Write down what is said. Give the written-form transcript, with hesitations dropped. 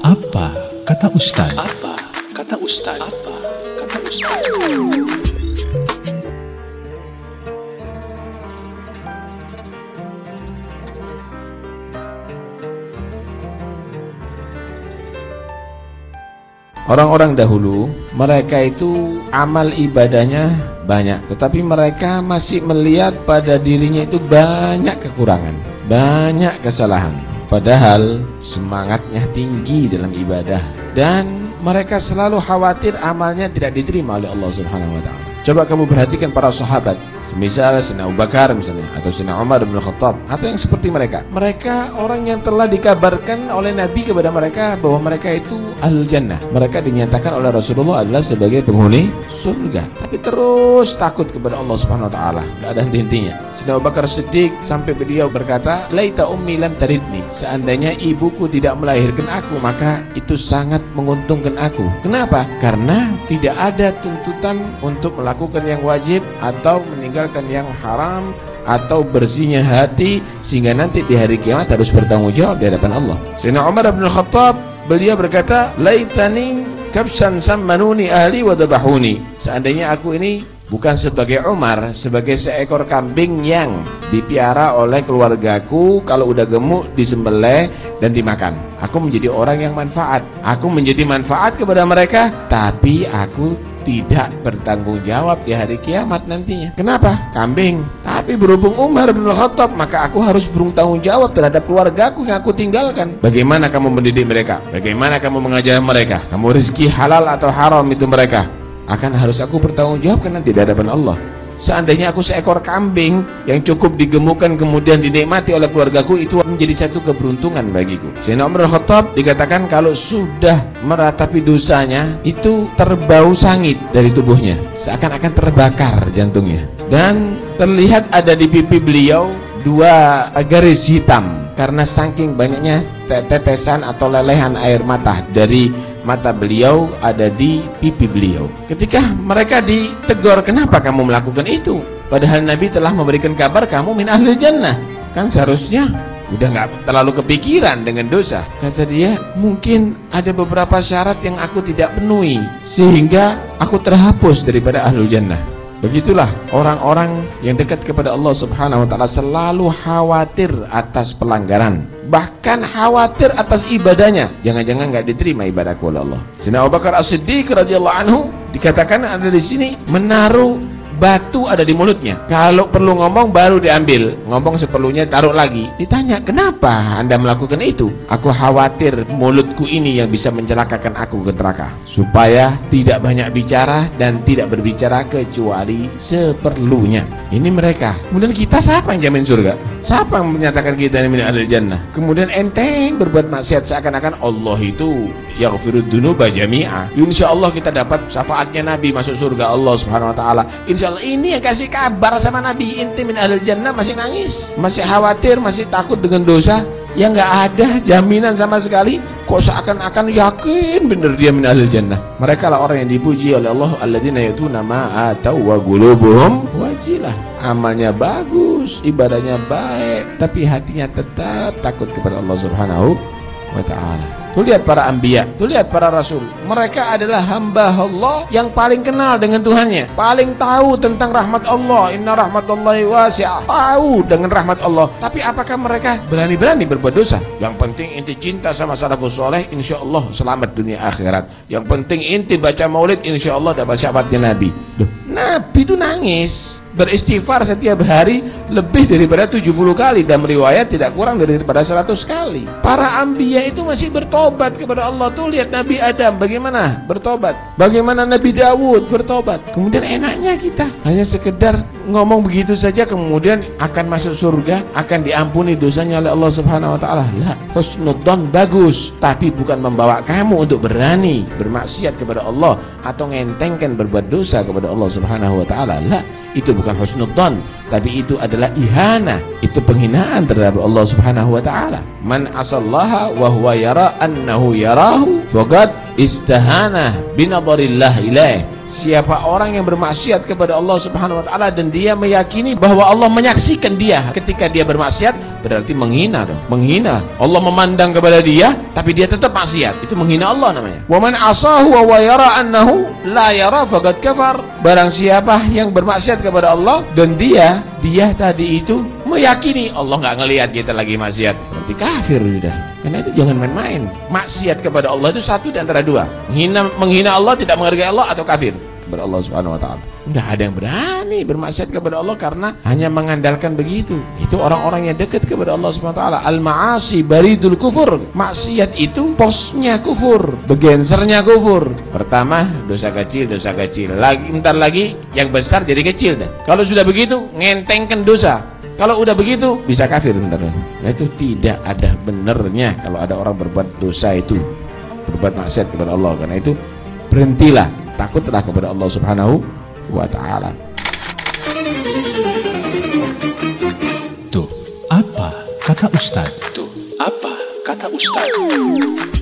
Apa kata Ustaz? Apa kata Ustaz? Apa kata Ustaz? Orang-orang dahulu, mereka itu amal ibadahnya banyak, tetapi mereka masih melihat pada dirinya itu banyak kekurangan, banyak kesalahan. Padahal semangatnya tinggi dalam ibadah, dan mereka selalu khawatir amalnya tidak diterima oleh Allah Subhanahu wa Ta'ala. Coba kamu perhatikan para sahabat, misal Sayyidina Abu Bakar misalnya, atau Sayyidina Umar bin Khattab, atau yang seperti mereka. Mereka orang yang telah dikabarkan oleh Nabi kepada mereka bahwa mereka itu ahlul jannah. Mereka dinyatakan oleh Rasulullah adalah sebagai penghuni surga, tapi terus takut kepada Allah Subhanahu wa Ta'ala, tidak ada henti-hentinya. Sayyidina Abu Bakar Siddiq sampai beliau berkata, laita ummi lam taridni, seandainya ibuku tidak melahirkan aku, maka itu sangat menguntungkan aku. Kenapa? Karena tidak ada tuntutan untuk melakukan yang wajib atau meninggalkan yang haram, atau bersihnya hati sehingga nanti di hari kiamat harus bertanggung jawab di hadapan Allah. Sayyidina Umar bin Khattab, beliau berkata, laitani kabshan sammanuni ahli wa dabahuni, seandainya aku ini bukan sebagai Umar, sebagai seekor kambing yang dipiara oleh keluargaku, kalau udah gemuk disembelih dan dimakan. Aku menjadi orang yang manfaat, aku menjadi manfaat kepada mereka, tapi aku tidak bertanggung jawab di hari kiamat nantinya. Kenapa? Kambing. Tapi berhubung Umar bin Khattab, maka aku harus bertanggung jawab terhadap keluargaku yang aku tinggalkan. Bagaimana kamu mendidik mereka? Bagaimana kamu mengajar mereka? Kamu rezeki halal atau haram itu mereka akan harus aku bertanggung jawabkan nanti di hadapan Allah. Seandainya aku seekor kambing yang cukup digemukkan kemudian dinikmati oleh keluargaku, itu menjadi satu keberuntungan bagiku. Sayyidina Umar bin Khattab dikatakan kalau sudah meratapi dosanya itu terbau sangit dari tubuhnya, seakan-akan terbakar jantungnya, dan terlihat ada di pipi beliau dua garis hitam karena saking banyaknya tetesan atau lelehan air mata dari mata beliau ada di pipi beliau. Ketika mereka ditegur, kenapa kamu melakukan itu? Padahal Nabi telah memberikan kabar kamu min ahlil jannah. Kan seharusnya udah gak terlalu kepikiran dengan dosa. Kata dia, mungkin ada beberapa syarat yang aku tidak penuhi sehingga aku terhapus daripada ahlul jannah. Begitulah orang-orang yang dekat kepada Allah Subhanahu wa Ta'ala selalu khawatir atas pelanggaran, bahkan khawatir atas ibadahnya. Jangan-jangan nggak diterima ibadahku oleh Allah. Sayyidina Abu Bakar As-Siddiq radhiyallahu anhu dikatakan ada di sini menaruh batu ada di mulutnya. Kalau perlu ngomong baru diambil, ngomong seperlunya taruh lagi. Ditanya, kenapa Anda melakukan itu? Aku khawatir mulutku ini yang bisa mencelakakan aku ke neraka, supaya tidak banyak bicara dan tidak berbicara kecuali seperlunya. Ini mereka. Kemudian kita, siapa yang jamin surga? Siapa yang menyatakan kita ini min ahlil jannah? Kemudian enteng berbuat maksiat seakan-akan Allah itu yaghfirud dzunuba jami'a. Insyaallah kita dapat syafaatnya Nabi masuk surga Allah Subhanahu wa Ta'ala. Insyaallah. Ini yang kasih kabar sama Nabi, inti min ahlil jannah, masih nangis, masih khawatir, masih takut dengan dosa yang nggak ada jaminan sama sekali. Kok seakan-akan yakin bener dia min ahlil jannah. Mereka lah orang yang dipuji oleh Allah, alladzina ya'tuna ma atau wa qulubuhum wajilah. Amalnya bagus, ibadahnya baik, tapi hatinya tetap takut kepada Allah Subhanahu wa Ta'ala. Tuh lihat para anbiya, tuh lihat para rasul. Mereka adalah hamba Allah yang paling kenal dengan Tuhannya, paling tahu tentang rahmat Allah. Inna rahmatullahi wasi'ah. Tahu dengan rahmat Allah. Tapi apakah mereka berani-berani berbuat dosa? Yang penting inti cinta sama salafus soleh, insya Allah selamat dunia akhirat. Yang penting inti baca maulid, insya Allah dapat syafaatnya Nabi. Loh, Nabi itu nangis, beristighfar setiap hari lebih daripada 70 kali, dan riwayat tidak kurang daripada 100 kali. Para anbiya itu masih bertobat kepada Allah. Tuh lihat Nabi Adam bagaimana bertobat, bagaimana Nabi Dawud bertobat. Kemudian enaknya kita hanya sekedar ngomong begitu saja kemudian akan masuk surga, akan diampuni dosanya oleh Allah Subhanahu wa Ta'ala. La, husnudzon bagus, tapi bukan membawa kamu untuk berani bermaksiat kepada Allah atau ngentengkan berbuat dosa kepada Allah Subhanahu wa Ta'ala. La, itu bukan husnudzon, tapi itu adalah ihana, itu penghinaan terhadap Allah Subhanahu wa Ta'ala. Man asallaha wa huwa yara annahu yarahu faqad istahana binadharillah ilaih. siapa orang yang bermaksiat kepada Allah Subhanahu wa taala dan dia meyakini bahwa Allah menyaksikan dia ketika dia bermaksiat, berarti menghina dong. Menghina. Allah memandang kepada dia tapi dia tetap maksiat. Itu menghina Allah namanya. Wa man asahu wa yara annahu la yara faqad kafar. Barang siapa yang bermaksiat kepada Allah dan dia tadi itu meyakini Allah nggak ngelihat kita lagi maksiat, berarti kafir sudah. Karena itu jangan main-main. Maksiat kepada Allah itu satu di antara dua. Menghina Allah, tidak menghargai Allah, atau kafir kepada Allah Subhanahu wa taala. Tidak ada yang berani bermaksiat kepada Allah karena hanya mengandalkan begitu. Itu orang-orang yang dekat kepada Allah Subhanahu wa taala. Al-ma'asi baridul kufur. Maksiat itu posnya kufur, begensernya kufur. Pertama dosa kecil. Ntar lagi yang besar jadi kecil dah. Kalau sudah begitu ngentengkan dosa. Kalau udah begitu bisa kafir bentar. Nah itu tidak ada benernya kalau ada orang berbuat dosa itu, berbuat maksiat kepada Allah. Karena itu berhentilah, takutlah kepada Allah Subhanahu wa taala. Tuh, apa kata Ustadz? Tuh, apa kata Ustadz?